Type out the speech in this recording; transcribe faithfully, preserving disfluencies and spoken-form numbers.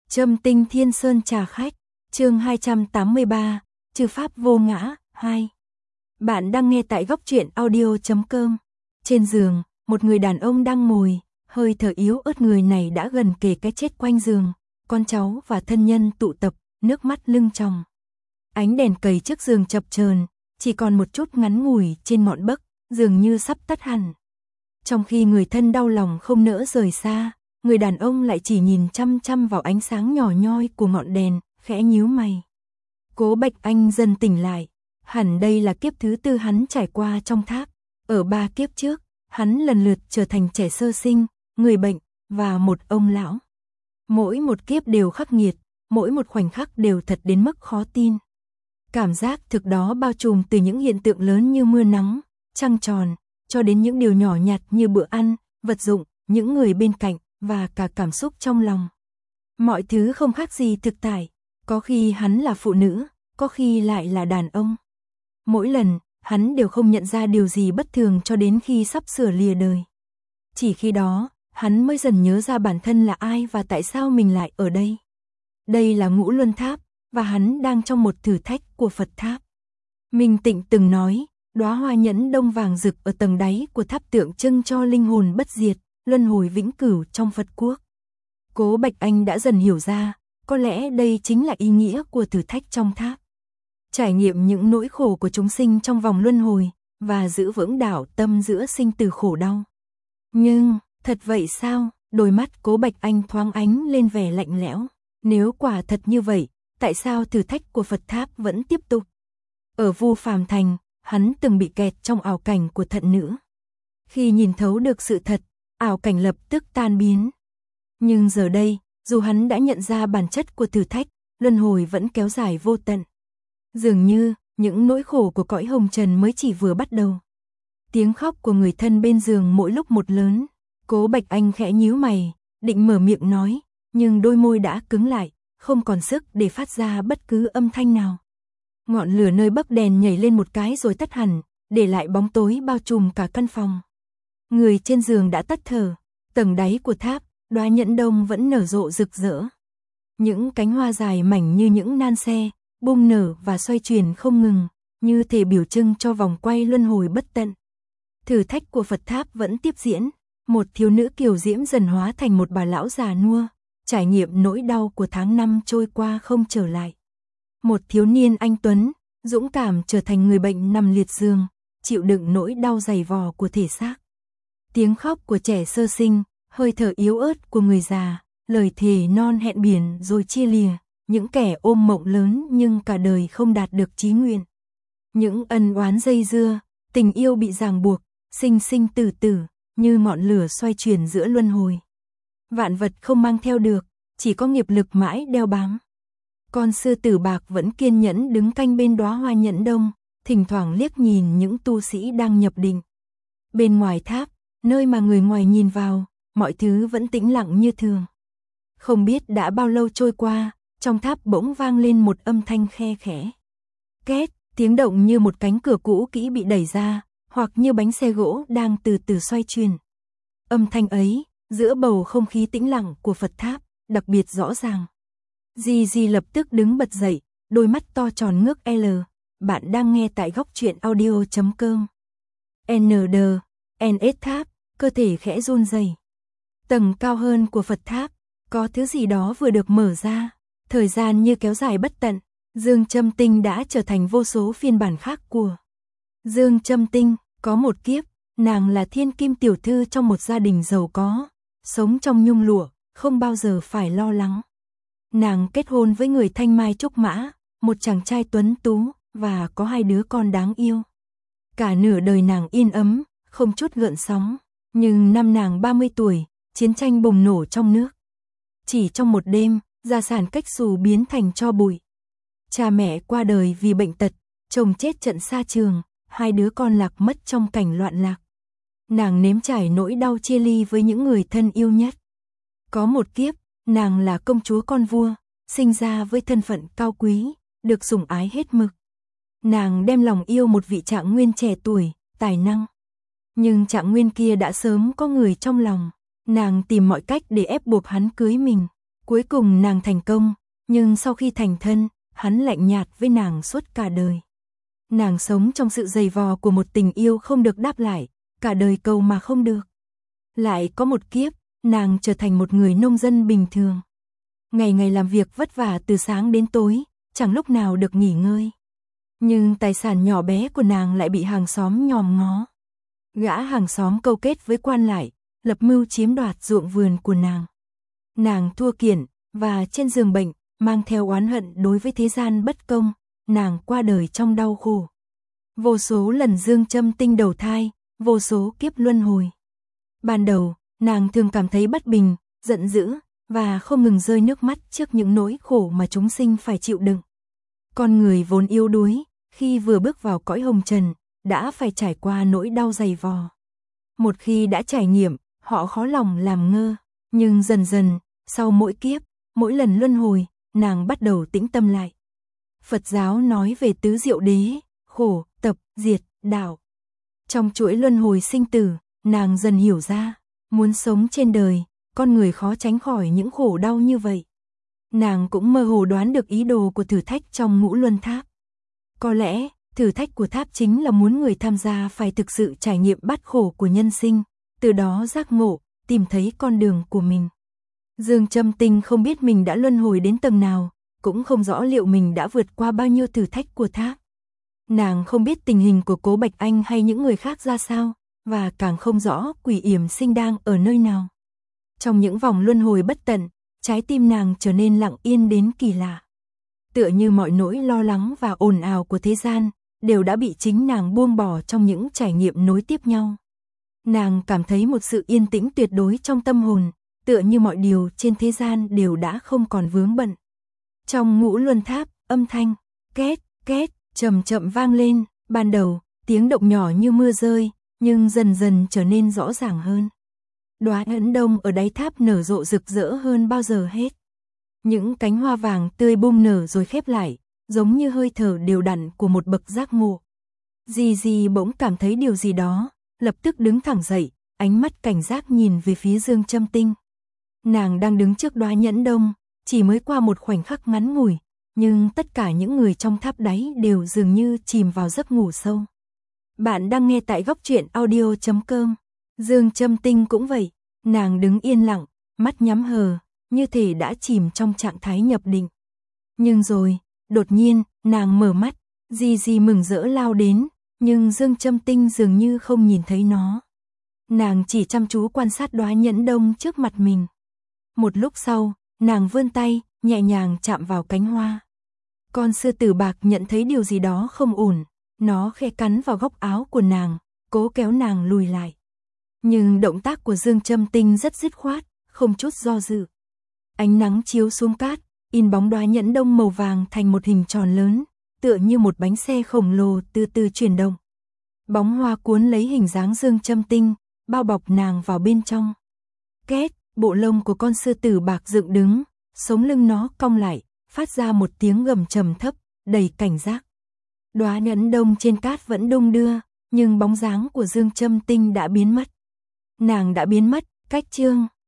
Châm tinh thiên sơn trà khách, chương hai trăm tám mươi ba, Trừ pháp vô ngã, hai. Bạn đang nghe tại góc truyện audio chấm com. Trên giường, một người đàn ông đang ngồi, hơi thở yếu ớt. Người này đã gần kề cái chết. Quanh giường, con cháu và thân nhân tụ tập, nước mắt lưng tròng. Ánh đèn cầy trước giường chập chờn, chỉ còn một chút ngắn ngủi trên ngọn bấc, dường như sắp tắt hẳn. Trong khi người thân đau lòng không nỡ rời xa, người đàn ông lại chỉ nhìn chăm chăm vào ánh sáng nhỏ nhoi của ngọn đèn, khẽ nhíu mày. Cố Bạch Anh dần tỉnh lại, hẳn đây là kiếp thứ tư hắn trải qua trong tháp. Ở ba kiếp trước, hắn lần lượt trở thành trẻ sơ sinh, người bệnh và một ông lão. Mỗi một kiếp đều khắc nghiệt, mỗi một khoảnh khắc đều thật đến mức khó tin. Cảm giác thực đó bao trùm từ những hiện tượng lớn như mưa nắng, trăng tròn, cho đến những điều nhỏ nhặt như bữa ăn, vật dụng, những người bên cạnh và cả cảm xúc trong lòng. Mọi thứ không khác gì thực tại, có khi hắn là phụ nữ, có khi lại là đàn ông. Mỗi lần, hắn đều không nhận ra điều gì bất thường cho đến khi sắp sửa lìa đời. Chỉ khi đó, hắn mới dần nhớ ra bản thân là ai và tại sao mình lại ở đây. Đây là Ngũ Luân Tháp, và hắn đang trong một thử thách của Phật Tháp. Minh Tịnh từng nói, đóa hoa nhẫn đông vàng rực ở tầng đáy của tháp tượng trưng cho linh hồn bất diệt, luân hồi vĩnh cửu trong Phật quốc. Cố Bạch Anh đã dần hiểu ra, có lẽ đây chính là ý nghĩa của thử thách trong tháp. Trải nghiệm những nỗi khổ của chúng sinh trong vòng luân hồi, và giữ vững đạo tâm giữa sinh tử khổ đau. Nhưng, thật vậy sao? Đôi mắt Cố Bạch Anh thoáng ánh lên vẻ lạnh lẽo. Nếu quả thật như vậy, tại sao thử thách của Phật Tháp vẫn tiếp tục? Ở Vu Phàm Thành, hắn từng bị kẹt trong ảo cảnh của thận nữ. Khi nhìn thấu được sự thật, ảo cảnh lập tức tan biến. Nhưng giờ đây, dù hắn đã nhận ra bản chất của thử thách, luân hồi vẫn kéo dài vô tận. Dường như, những nỗi khổ của cõi hồng trần mới chỉ vừa bắt đầu. Tiếng khóc của người thân bên giường mỗi lúc một lớn. Cố Bạch Anh khẽ nhíu mày, định mở miệng nói, nhưng đôi môi đã cứng lại, không còn sức để phát ra bất cứ âm thanh nào. Ngọn lửa nơi bấc đèn nhảy lên một cái rồi tắt hẳn, để lại bóng tối bao trùm cả căn phòng. Người trên giường đã tắt thở, tầng đáy của tháp, đóa nhẫn đông vẫn nở rộ rực rỡ. Những cánh hoa dài mảnh như những nan xe, bung nở và xoay chuyển không ngừng, như thể biểu trưng cho vòng quay luân hồi bất tận. Thử thách của Phật Tháp vẫn tiếp diễn, một thiếu nữ kiều diễm dần hóa thành một bà lão già nua, trải nghiệm nỗi đau của tháng năm trôi qua không trở lại. Một thiếu niên anh tuấn, dũng cảm trở thành người bệnh nằm liệt giường, chịu đựng nỗi đau dày vò của thể xác. Tiếng khóc của trẻ sơ sinh, hơi thở yếu ớt của người già, lời thề non hẹn biển rồi chia lìa, những kẻ ôm mộng lớn nhưng cả đời không đạt được chí nguyện. Những ân oán dây dưa, tình yêu bị ràng buộc, sinh sinh tử tử, như ngọn lửa xoay chuyển giữa luân hồi. Vạn vật không mang theo được, chỉ có nghiệp lực mãi đeo bám. Con sư tử bạc vẫn kiên nhẫn đứng canh bên đóa hoa nhẫn đông, thỉnh thoảng liếc nhìn những tu sĩ đang nhập định. Bên ngoài tháp, nơi mà người ngoài nhìn vào, mọi thứ vẫn tĩnh lặng như thường. Không biết đã bao lâu trôi qua, trong tháp bỗng vang lên một âm thanh khe khẽ. Két, tiếng động như một cánh cửa cũ kỹ bị đẩy ra, hoặc như bánh xe gỗ đang từ từ xoay chuyển. Âm thanh ấy, giữa bầu không khí tĩnh lặng của Phật Tháp, đặc biệt rõ ràng. Di Di lập tức đứng bật dậy, đôi mắt to tròn ngước L. Bạn đang nghe tại góc truyện audio chấm com. en đê, en ét Tháp, cơ thể khẽ run rẩy. Tầng cao hơn của Phật Tháp, có thứ gì đó vừa được mở ra. Thời gian như kéo dài bất tận, Dương Châm Tinh đã trở thành vô số phiên bản khác của Dương Châm Tinh. Có một kiếp, nàng là thiên kim tiểu thư trong một gia đình giàu có, sống trong nhung lụa, không bao giờ phải lo lắng. Nàng kết hôn với người thanh mai trúc mã, một chàng trai tuấn tú, và có hai đứa con đáng yêu. Cả nửa đời nàng yên ấm, không chút gợn sóng, nhưng năm nàng ba mươi tuổi, chiến tranh bùng nổ trong nước. Chỉ trong một đêm, gia sản cách xù biến thành tro bụi. Cha mẹ qua đời vì bệnh tật, chồng chết trận xa trường, hai đứa con lạc mất trong cảnh loạn lạc. Nàng nếm trải nỗi đau chia ly với những người thân yêu nhất. Có một kiếp, nàng là công chúa con vua, sinh ra với thân phận cao quý, được sủng ái hết mực. Nàng đem lòng yêu một vị Trạng Nguyên trẻ tuổi, tài năng. Nhưng Trạng Nguyên kia đã sớm có người trong lòng, nàng tìm mọi cách để ép buộc hắn cưới mình. Cuối cùng nàng thành công, nhưng sau khi thành thân, hắn lạnh nhạt với nàng suốt cả đời. Nàng sống trong sự dày vò của một tình yêu không được đáp lại, cả đời cầu mà không được. Lại có một kiếp, nàng trở thành một người nông dân bình thường. Ngày ngày làm việc vất vả từ sáng đến tối, chẳng lúc nào được nghỉ ngơi. Nhưng tài sản nhỏ bé của nàng lại bị hàng xóm nhòm ngó. Gã hàng xóm câu kết với quan lại, lập mưu chiếm đoạt ruộng vườn của nàng. Nàng thua kiện, và trên giường bệnh, mang theo oán hận đối với thế gian bất công, nàng qua đời trong đau khổ. Vô số lần Dương Châm Tinh đầu thai, vô số kiếp luân hồi. Ban đầu, nàng thường cảm thấy bất bình, giận dữ, và không ngừng rơi nước mắt trước những nỗi khổ mà chúng sinh phải chịu đựng. Con người vốn yếu đuối, khi vừa bước vào cõi hồng trần, đã phải trải qua nỗi đau dày vò. Một khi đã trải nghiệm, họ khó lòng làm ngơ, nhưng dần dần, sau mỗi kiếp, mỗi lần luân hồi, nàng bắt đầu tĩnh tâm lại. Phật giáo nói về tứ diệu đế, khổ, tập, diệt, đạo. Trong chuỗi luân hồi sinh tử, nàng dần hiểu ra, muốn sống trên đời, con người khó tránh khỏi những khổ đau như vậy. Nàng cũng mơ hồ đoán được ý đồ của thử thách trong ngũ luân tháp. Có lẽ, thử thách của tháp chính là muốn người tham gia phải thực sự trải nghiệm bát khổ của nhân sinh, từ đó giác ngộ, tìm thấy con đường của mình. Dương Châm Tinh không biết mình đã luân hồi đến tầng nào, cũng không rõ liệu mình đã vượt qua bao nhiêu thử thách của tháp. Nàng không biết tình hình của Cố Bạch Anh hay những người khác ra sao, và càng không rõ Quỷ Yểm Sinh đang ở nơi nào. Trong những vòng luân hồi bất tận, trái tim nàng trở nên lặng yên đến kỳ lạ. Tựa như mọi nỗi lo lắng và ồn ào của thế gian, đều đã bị chính nàng buông bỏ trong những trải nghiệm nối tiếp nhau. Nàng cảm thấy một sự yên tĩnh tuyệt đối trong tâm hồn, tựa như mọi điều trên thế gian đều đã không còn vướng bận. Trong ngũ luân tháp, âm thanh, két, két, chậm chậm vang lên, ban đầu, tiếng động nhỏ như mưa rơi, nhưng dần dần trở nên rõ ràng hơn. Đóa ấn đông ở đáy tháp nở rộ rực rỡ hơn bao giờ hết. Những cánh hoa vàng tươi bung nở rồi khép lại, giống như hơi thở đều đặn của một bậc giác ngộ. Di Di bỗng cảm thấy điều gì đó, lập tức đứng thẳng dậy, ánh mắt cảnh giác nhìn về phía Dương Châm Tinh. Nàng đang đứng trước đóa nhẫn đông, chỉ mới qua một khoảnh khắc ngắn ngủi, nhưng tất cả những người trong tháp đáy đều dường như chìm vào giấc ngủ sâu. Bạn đang nghe tại góc truyện audio chấm com. Dương Châm Tinh cũng vậy, nàng đứng yên lặng, mắt nhắm hờ, như thể đã chìm trong trạng thái nhập định. Nhưng rồi, đột nhiên, nàng mở mắt, Di Di mừng rỡ lao đến, nhưng Dương Châm Tinh dường như không nhìn thấy nó. Nàng chỉ chăm chú quan sát đóa nhẫn đông trước mặt mình. Một lúc sau, nàng vươn tay, nhẹ nhàng chạm vào cánh hoa. Con sư tử bạc nhận thấy điều gì đó không ổn, nó khẽ cắn vào góc áo của nàng, cố kéo nàng lùi lại. Nhưng động tác của Dương Châm Tinh rất dứt khoát, không chút do dự. Ánh nắng chiếu xuống cát, in bóng đóa nhẫn đông màu vàng thành một hình tròn lớn, tựa như một bánh xe khổng lồ từ từ chuyển động. Bóng hoa cuốn lấy hình dáng Dương Châm Tinh, bao bọc nàng vào bên trong. Két, bộ lông của con sư tử bạc dựng đứng, sống lưng nó cong lại, phát ra một tiếng gầm trầm thấp, đầy cảnh giác. Đóa nhẫn đông trên cát vẫn đung đưa, nhưng bóng dáng của Dương Châm Tinh đã biến mất. Nàng đã biến mất, cách chương